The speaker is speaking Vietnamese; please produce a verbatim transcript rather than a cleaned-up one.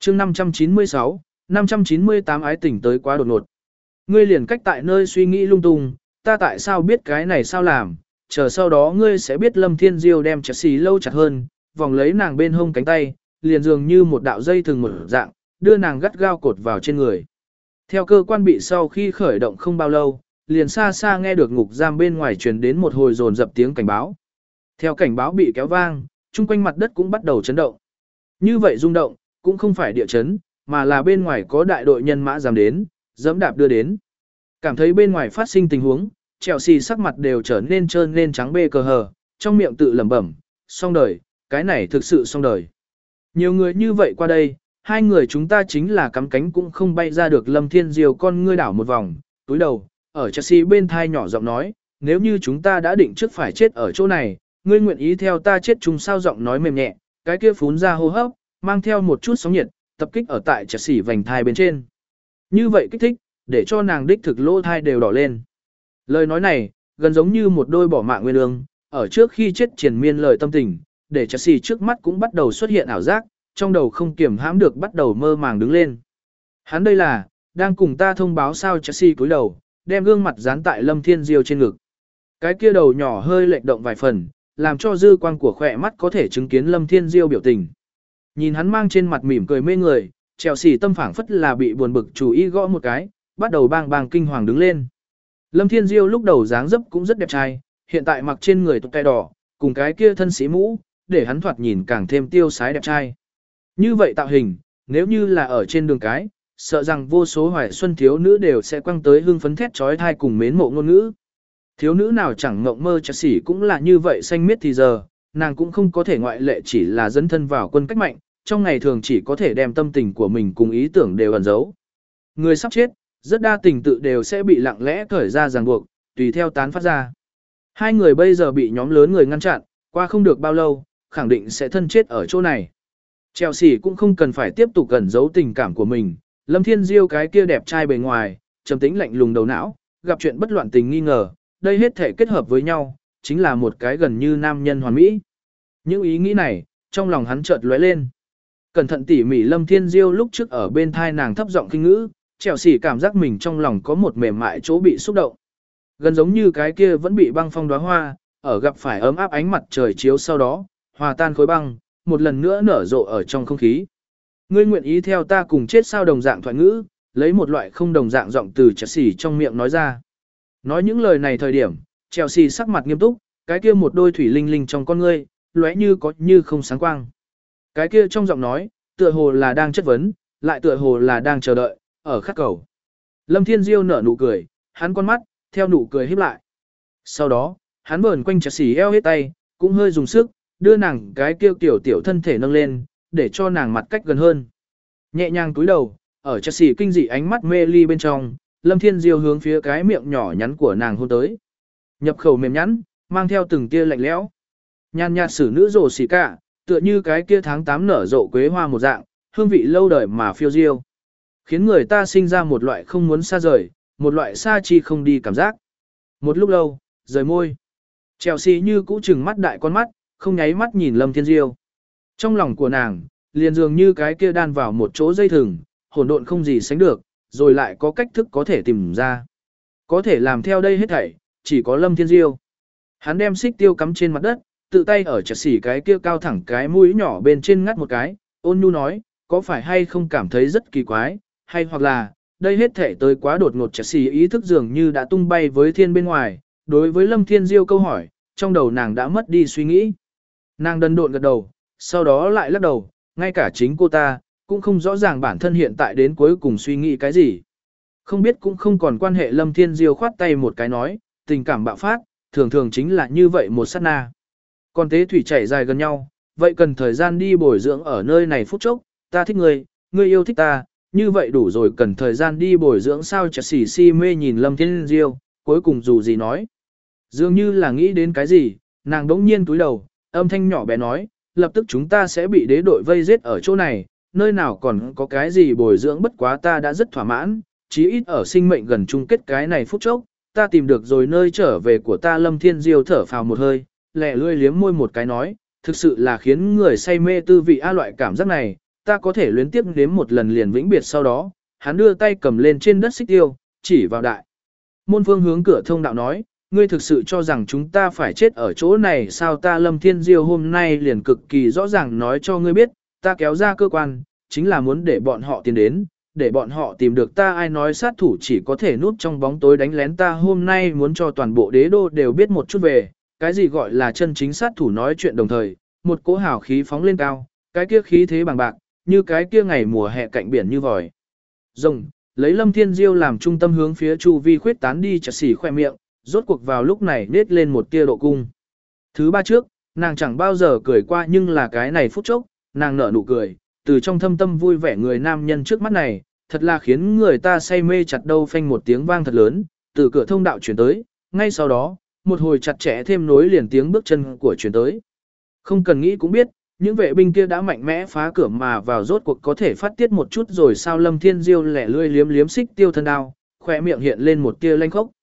chương năm trăm chín mươi sáu, năm trăm chín mươi tám ái tình tới quá đột ngột. Ngươi liền cách tại nơi suy nghĩ lung tung, ta tại sao biết cái này sao làm, chờ sau đó ngươi sẽ biết Lâm Thiên Diêu đem Chelsea lâu chặt hơn, vòng lấy nàng bên hông cánh tay, liền dường như một đạo dây thường một dạng, đưa nàng gắt gao cột vào trên người. Theo cơ quan bị sau khi khởi động không bao lâu, liền xa xa nghe được ngục giam bên ngoài truyền đến một hồi dồn dập tiếng cảnh báo. Theo cảnh báo bị kéo vang, chung quanh mặt đất cũng bắt đầu chấn động. Như vậy rung động, cũng không phải địa chấn, mà là bên ngoài có đại đội nhân mã dám đến, dẫm đạp đưa đến. Cảm thấy bên ngoài phát sinh tình huống, Chelsea sắc mặt đều trở nên trơn lên trắng bê cờ hờ, trong miệng tự lẩm bẩm, xong đời, cái này thực sự xong đời. Nhiều người như vậy qua đây, hai người chúng ta chính là cắm cánh cũng không bay ra được. Lâm Thiên Diêu con ngươi đảo một vòng, túi đầu, ở Chelsea bên thai nhỏ giọng nói, nếu như chúng ta đã định trước phải chết ở chỗ này, ngươi nguyện ý theo ta chết chung sao? Giọng nói mềm nhẹ, cái kia phún ra hô hấp, mang theo một chút sóng nhiệt, tập kích ở tại Chelsea vành thai bên trên. Như vậy kích thích, để cho nàng đích thực lỗ thai đều đỏ lên. Lời nói này, gần giống như một đôi bỏ mạng nguyên ương, ở trước khi chết triền miên lời tâm tình, để Chelsea trước mắt cũng bắt đầu xuất hiện ảo giác, trong đầu không kiểm hãm được bắt đầu mơ màng đứng lên. Hắn đây là, đang cùng ta thông báo sao? Chelsea cúi đầu, đem gương mặt dán tại Lâm Thiên Diêu trên ngực. Cái kia đầu nhỏ hơi lệch động vài phần, làm cho dư quang của khỏe mắt có thể chứng kiến Lâm Thiên Diêu biểu tình. Nhìn hắn mang trên mặt mỉm cười mê người, Chelsea tâm phảng phất là bị buồn bực chủ ý gõ một cái, bắt đầu bang bang kinh hoàng đứng lên. Lâm Thiên Diêu lúc đầu dáng dấp cũng rất đẹp trai, hiện tại mặc trên người tóc cài đỏ, cùng cái kia thân sĩ mũ, để hắn thoạt nhìn càng thêm tiêu sái đẹp trai. Như vậy tạo hình, nếu như là ở trên đường cái, sợ rằng vô số hoài xuân thiếu nữ đều sẽ quăng tới hương phấn thét trói thai cùng mến mộ ngôn ngữ. Thiếu nữ nào chẳng mộng mơ Chelsea cũng là như vậy xanh miết thì giờ, nàng cũng không có thể ngoại lệ, chỉ là dấn thân vào quân cách mạnh, trong ngày thường chỉ có thể đem tâm tình của mình cùng ý tưởng đều ẩn giấu. Người sắp chết, rất đa tình tự đều sẽ bị lặng lẽ cởi ra ràng buộc, tùy theo tán phát ra. Hai người bây giờ bị nhóm lớn người ngăn chặn, qua không được bao lâu, khẳng định sẽ thân chết ở chỗ này. Chelsea cũng không cần phải tiếp tục ẩn giấu tình cảm của mình, Lâm Thiên Diêu cái kia đẹp trai bề ngoài, trầm tĩnh lạnh lùng đầu não, gặp chuyện bất loạn tình nghi ngờ, đây hết thể kết hợp với nhau, chính là một cái gần như nam nhân hoàn mỹ. Những ý nghĩ này, trong lòng hắn chợt lóe lên. Cẩn thận tỉ mỉ Lâm Thiên Diêu lúc trước ở bên thai nàng thấp giọng kinh ngữ, Chelsea cảm giác mình trong lòng có một mềm mại chỗ bị xúc động. Gần giống như cái kia vẫn bị băng phong đóa hoa, ở gặp phải ấm áp ánh mặt trời chiếu sau đó, hòa tan khối băng, một lần nữa nở rộ ở trong không khí. Ngươi nguyện ý theo ta cùng chết sao? Đồng dạng thoại ngữ, lấy một loại không đồng dạng giọng từ Chelsea trong miệng nói ra. Nói những lời này thời điểm, Chelsea sắc mặt nghiêm túc, cái kia một đôi thủy linh linh trong con ngươi, lóe như có như không sáng quang. Cái kia trong giọng nói, tựa hồ là đang chất vấn, lại tựa hồ là đang chờ đợi, ở khắc cầu. Lâm Thiên Diêu nở nụ cười, hắn con mắt, theo nụ cười híp lại. Sau đó, hắn vờn quanh Chelsea eo hết tay, cũng hơi dùng sức, đưa nàng cái kia tiểu tiểu thân thể nâng lên, để cho nàng mặt cách gần hơn. Nhẹ nhàng cúi đầu, ở Chelsea kinh dị ánh mắt mê ly bên trong, Lâm Thiên Diêu hướng phía cái miệng nhỏ nhắn của nàng hôn tới. Nhập khẩu mềm nhắn, mang theo từng tia lạnh lẽo. Nhàn nhạt xử nữ rồ xì cả, tựa như cái kia tháng tám nở rộ quế hoa một dạng, hương vị lâu đời mà phiêu diêu. Khiến người ta sinh ra một loại không muốn xa rời, một loại xa chi không đi cảm giác. Một lúc lâu, rời môi. Chelsea như cũ trừng mắt đại con mắt, không nháy mắt nhìn Lâm Thiên Diêu. Trong lòng của nàng, liền dường như cái kia đan vào một chỗ dây thừng, hỗn độn không gì sánh được, rồi lại có cách thức có thể tìm ra. Có thể làm theo đây hết thảy, chỉ có Lâm Thiên Diêu. Hắn đem xích tiêu cắm trên mặt đất, tự tay ở Chelsea cái kia cao thẳng cái mũi nhỏ bên trên ngắt một cái, ôn nhu nói, có phải hay không cảm thấy rất kỳ quái, hay hoặc là, đây hết thảy tới quá đột ngột? Chelsea ý thức dường như đã tung bay với thiên bên ngoài, đối với Lâm Thiên Diêu câu hỏi, trong đầu nàng đã mất đi suy nghĩ. Nàng đần độn gật đầu, sau đó lại lắc đầu, ngay cả chính cô ta, cũng không rõ ràng bản thân hiện tại đến cuối cùng suy nghĩ cái gì. Không biết cũng không còn quan hệ. Lâm Thiên Diêu khoát tay một cái nói, tình cảm bạo phát, thường thường chính là như vậy một sát na. Còn tế thủy chảy dài gần nhau, vậy cần thời gian đi bồi dưỡng ở nơi này phút chốc, ta thích ngươi, ngươi yêu thích ta, như vậy đủ rồi, cần thời gian đi bồi dưỡng sao? Chelsea si mê nhìn Lâm Thiên Diêu, cuối cùng dù gì nói. Dường như là nghĩ đến cái gì, nàng đống nhiên túi đầu, âm thanh nhỏ bé nói, lập tức chúng ta sẽ bị đế đội vây giết ở chỗ này, nơi nào còn có cái gì bồi dưỡng, bất quá ta đã rất thỏa mãn, chí ít ở sinh mệnh gần chung kết cái này phút chốc, ta tìm được rồi nơi trở về của ta. Lâm Thiên Diêu thở phào một hơi, lẹ lươi liếm môi một cái nói, thực sự là khiến người say mê tư vị a, loại cảm giác này, ta có thể luyến tiếp nếm một lần liền vĩnh biệt sau đó, hắn đưa tay cầm lên trên đất xích tiêu, chỉ vào đại. Môn phương hướng cửa thông đạo nói, ngươi thực sự cho rằng chúng ta phải chết ở chỗ này sao ta Lâm Thiên Diêu hôm nay liền cực kỳ rõ ràng nói cho ngươi biết, ta kéo ra cơ quan, chính là muốn để bọn họ tiến đến, để bọn họ tìm được ta ai nói sát thủ chỉ có thể núp trong bóng tối đánh lén ta hôm nay muốn cho toàn bộ đế đô đều biết một chút về, cái gì gọi là chân chính sát thủ nói chuyện đồng thời, một cỗ hào khí phóng lên cao, cái kia khí thế bằng bạc, như cái kia ngày mùa hè cạnh biển như vòi. Rồng, lấy Lâm Thiên Diêu làm trung tâm hướng phía chu vi khuyết tán đi chặt xỉ khoe miệng, rốt cuộc vào lúc này nết lên một tia độ cung. Thứ ba trước, nàng chẳng bao giờ cười qua nhưng là cái này phút chốc, nàng nở nụ cười, từ trong thâm tâm vui vẻ người nam nhân trước mắt này, thật là khiến người ta say mê chặt đâu phanh một tiếng vang thật lớn, từ cửa thông đạo chuyển tới, ngay sau đó, một hồi chặt chẽ thêm nối liền tiếng bước chân của chuyển tới. Không cần nghĩ cũng biết, những vệ binh kia đã mạnh mẽ phá cửa mà vào rốt cuộc có thể phát tiết một chút rồi sao Lâm Thiên Diêu lẻ lươi liếm liếm xích tiêu thân đao, khỏe miệng hiện lên một tia lanh khốc.